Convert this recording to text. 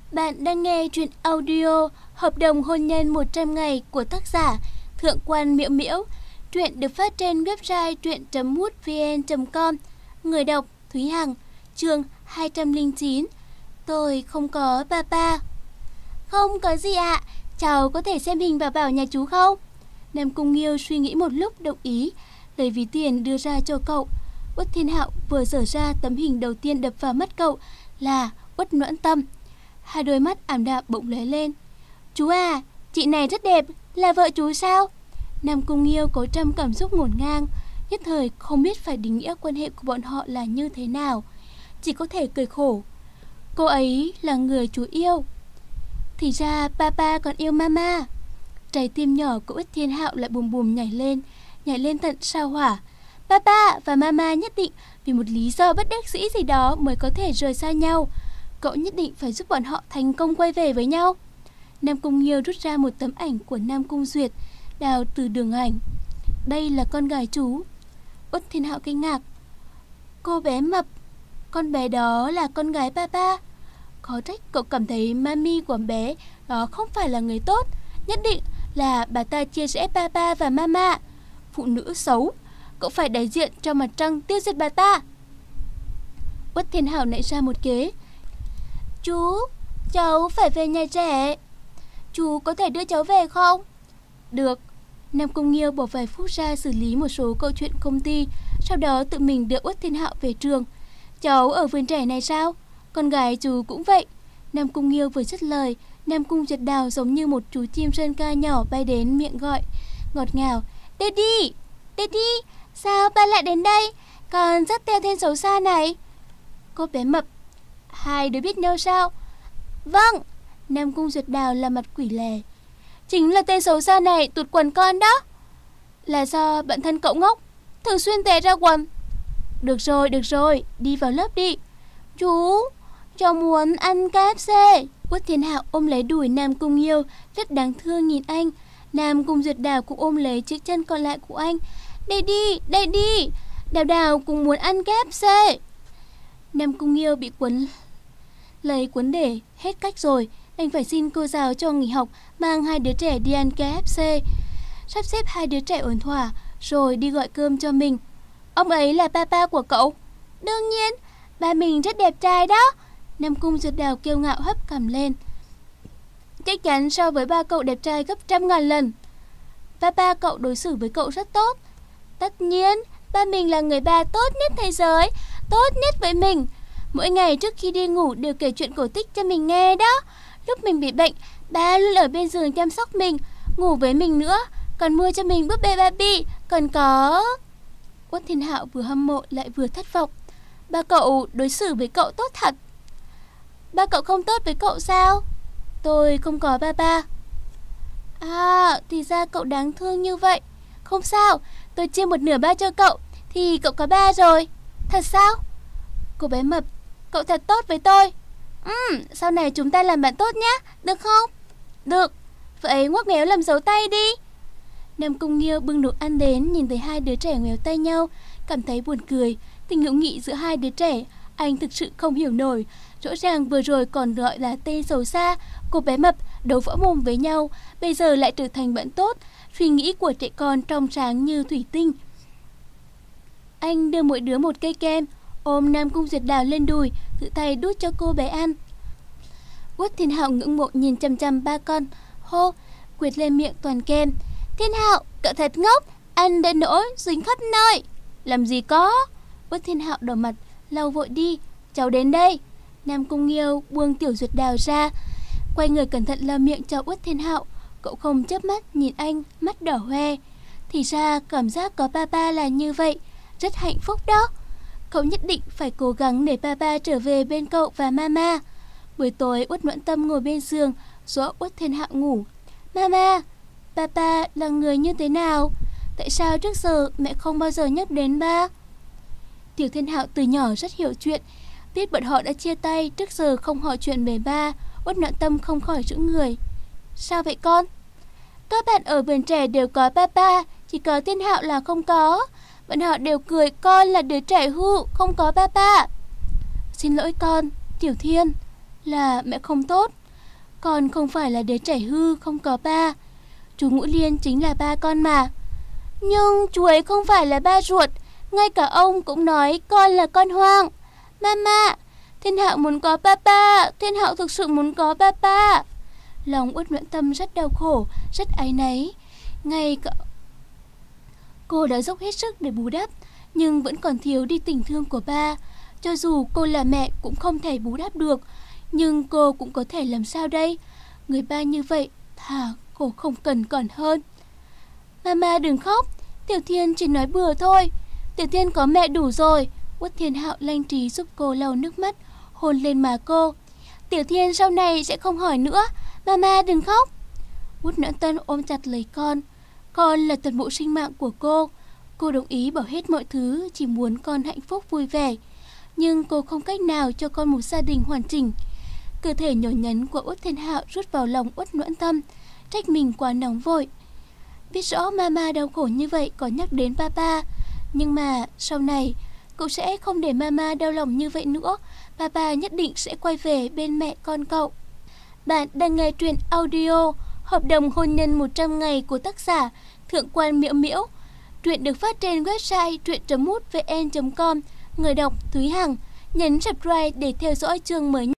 Bạn đang nghe truyện audio Hợp đồng hôn nhân 100 ngày của tác giả Thượng quan Miễu Miễu. Truyện được phát trên website truyện.mútvn.com. Người đọc Thúy Hằng. Chương 209. Tôi không có papa. Không có gì ạ. Cháu có thể xem hình bảo bảo nhà chú không? Nam Cung Nghiêu suy nghĩ một lúc đồng ý, lấy ví tiền đưa ra cho cậu. Uất Thiên Hạo vừa dở ra tấm hình đầu tiên đập vào mắt cậu là Uất Noãn Tâm. Hai đôi mắt ảm đạm bỗng lóe lên. Chú à, chị này rất đẹp, là vợ chú sao? Nam Cung Nghiêu có trăm cảm xúc ngổn ngang, nhất thời không biết phải định nghĩa quan hệ của bọn họ là như thế nào, chỉ có thể cười khổ. Cô ấy là người chú yêu. Thì ra papa còn yêu mama. Trái tim nhỏ của Uất Thiên Hạo lại bùm bùm nhảy lên tận sao hỏa. Papa và mama nhất định vì một lý do bất đắc dĩ gì đó mới có thể rời xa nhau. Cậu nhất định phải giúp bọn họ thành công quay về với nhau. Nam Cung Nghiêu rút ra một tấm ảnh của Nam Cung Duyệt, đào từ đường ảnh. Đây là con gái chú. Uất Thiên Hạo kinh ngạc. Cô bé mập, con bé đó là con gái papa. Khó trách cậu cảm thấy mami của bé đó không phải là người tốt. Nhất định là bà ta chia rẽ papa và mama. Phụ nữ xấu, cậu phải đại diện cho mặt trăng tiêu diệt bà ta. Uất Thiên Hạo nảy ra một kế. Chú, cháu phải về nhà trẻ. Chú có thể đưa cháu về không? Được. Nam Cung Nghiêu bỏ vài phút ra xử lý một số câu chuyện công ty, sau đó tự mình đưa Uất Thiên Hạo về trường. Cháu ở vườn trẻ này sao? Con gái chú cũng vậy. Nam Cung Nghiêu vừa dứt lời, Nam Cung Duyệt Đào giống như một chú chim sơn ca nhỏ bay đến miệng gọi ngọt ngào. Daddy, Daddy, sao ba lại đến đây? Còn dắt theo tên xấu xa này. Cô bé mập. Hai đứa biết nhau sao? Vâng. Nam Cung Duyệt Đào là mặt quỷ lè. Chính là tên xấu xa này tụt quần con đó. Là do bản thân cậu ngốc, thường xuyên tè ra quần. Được rồi, đi vào lớp đi. Chú, cháu muốn ăn KFC. Uất Thiên Hạo ôm lấy đùi Nam Cung Nghiêu, rất đáng thương nhìn anh. Nam Cung Duyệt Đào cũng ôm lấy chiếc chân còn lại của anh. Daddy, Đào Đào cũng muốn ăn KFC. Nam Cung Nghiêu bị lấy cuốn để hết cách rồi, anh phải xin cô giáo cho nghỉ học, mang hai đứa trẻ đi ăn KFC. Sắp xếp hai đứa trẻ ổn thỏa rồi đi gọi cơm cho mình. Ông ấy là papa của cậu? Đương nhiên, ba mình rất đẹp trai đó. Nam Cung Duyệt Đào kiêu ngạo hất cằm lên. Chắc chắn so với ba cậu đẹp trai gấp 100.000 lần. Papa cậu đối xử với cậu rất tốt. Tất nhiên, ba mình là người ba tốt nhất thế giới, tốt nhất với mình. Mỗi ngày trước khi đi ngủ đều kể chuyện cổ tích cho mình nghe đó. Lúc mình bị bệnh, ba luôn ở bên giường chăm sóc mình, ngủ với mình nữa, còn mua cho mình búp bê Barbie, còn có... Uất Thiên Hạo vừa hâm mộ lại vừa thất vọng. Ba cậu đối xử với cậu tốt thật. Ba cậu không tốt với cậu sao? Tôi không có ba. À, thì ra cậu đáng thương như vậy. Không sao, tôi chia một nửa ba cho cậu, thì cậu có ba rồi. Thật sao? Cô bé mập, cậu thật tốt với tôi. Sau này chúng ta làm bạn tốt nhé, được không? Được, vậy ngoắc ngoéo làm dấu tay đi. Nam Cung Nghiêu bưng đồ ăn đến, nhìn thấy hai đứa trẻ ngoéo tay nhau, cảm thấy buồn cười. Tình hữu nghị giữa hai đứa trẻ, anh thực sự không hiểu nổi. Rõ ràng vừa rồi còn gọi là tên xấu xa, cô bé mập đấu võ mồm với nhau, bây giờ lại trở thành bạn tốt. Suy nghĩ của trẻ con trong sáng như thủy tinh. Anh đưa mỗi đứa một cây kem, ôm Nam Cung Duyệt Đào lên đùi, tự tay đút cho cô bé ăn. Uất Thiên Hạo ngưỡng mộ nhìn chăm chăm ba con, hô, quệt lên miệng toàn kem. Thiên Hạo, cậu thật ngốc, ăn đến nỗi dính khắp nơi. Làm gì có. Uất Thiên Hạo đỏ mặt, lau vội đi. Cháu đến đây. Nam Cung Nghiêu buông Tiểu Duyệt Đào ra, quay người cẩn thận lau miệng cho Uất Thiên Hạo. Cậu không chớp mắt nhìn anh, mắt đỏ hoe. Thì ra cảm giác có papa là như vậy, rất hạnh phúc đó. Cậu nhất định phải cố gắng để papa trở về bên cậu và mama. Buổi tối Uất Noãn Tâm ngồi bên giường dỗ Uất Thiên Hạo ngủ. Mama, papa là người như thế nào? Tại sao trước giờ mẹ không bao giờ nhắc đến ba? Tiểu Thiên Hạo từ nhỏ rất hiểu chuyện, biết bọn họ đã chia tay, trước giờ không hỏi chuyện về ba. Uất Noãn Tâm không khỏi sững người. Sao vậy con? Các bạn ở vườn trẻ đều có papa, chỉ có Thiên Hạo là không có. Bọn họ đều cười con là đứa trẻ hư, không có papa. Xin lỗi con, Tiểu Thiên, là mẹ không tốt. Con không phải là đứa trẻ hư không có ba. Chú Ngũ Liên chính là ba con mà. Nhưng chú ấy không phải là ba ruột. Ngay cả ông cũng nói con là con hoang. Mama, Thiên Hạo muốn có papa. Thiên Hạo thực sự muốn có papa. Lòng Uất Noãn Tâm rất đau khổ, rất áy náy. Ngay cả cô đã dốc hết sức để bù đắp, nhưng vẫn còn thiếu đi tình thương của ba. Cho dù cô là mẹ cũng không thể bù đắp được, nhưng cô cũng có thể làm sao đây? Người ba như vậy, thà cô không cần còn hơn. Mama đừng khóc, Tiểu Thiên chỉ nói bừa thôi. Tiểu Thiên có mẹ đủ rồi. Uất Thiên Hạo lanh trí giúp cô lau nước mắt, hôn lên má cô. Tiểu Thiên sau này sẽ không hỏi nữa. Mama đừng khóc. Uất Noãn Tâm ôm chặt lấy con. Con là toàn bộ sinh mạng của cô. Cô đồng ý bỏ hết mọi thứ, chỉ muốn con hạnh phúc vui vẻ. Nhưng cô không cách nào cho con một gia đình hoàn chỉnh. Cơ thể nhỏ nhắn của Uất Thiên Hạo rút vào lòng Uất Noãn Tâm, trách mình quá nóng vội. Biết rõ mama đau khổ như vậy có nhắc đến papa, nhưng mà sau này cậu sẽ không để mama đau lòng như vậy nữa. Papa nhất định sẽ quay về bên mẹ con cậu. Bạn đang nghe truyện audio Hợp đồng hôn nhân 100 ngày của tác giả Thượng quan Miễu Miễu. Truyện được phát trên website truyện.mútvn.com. Người đọc Thúy Hằng. Nhấn subscribe để theo dõi chương mới nhất.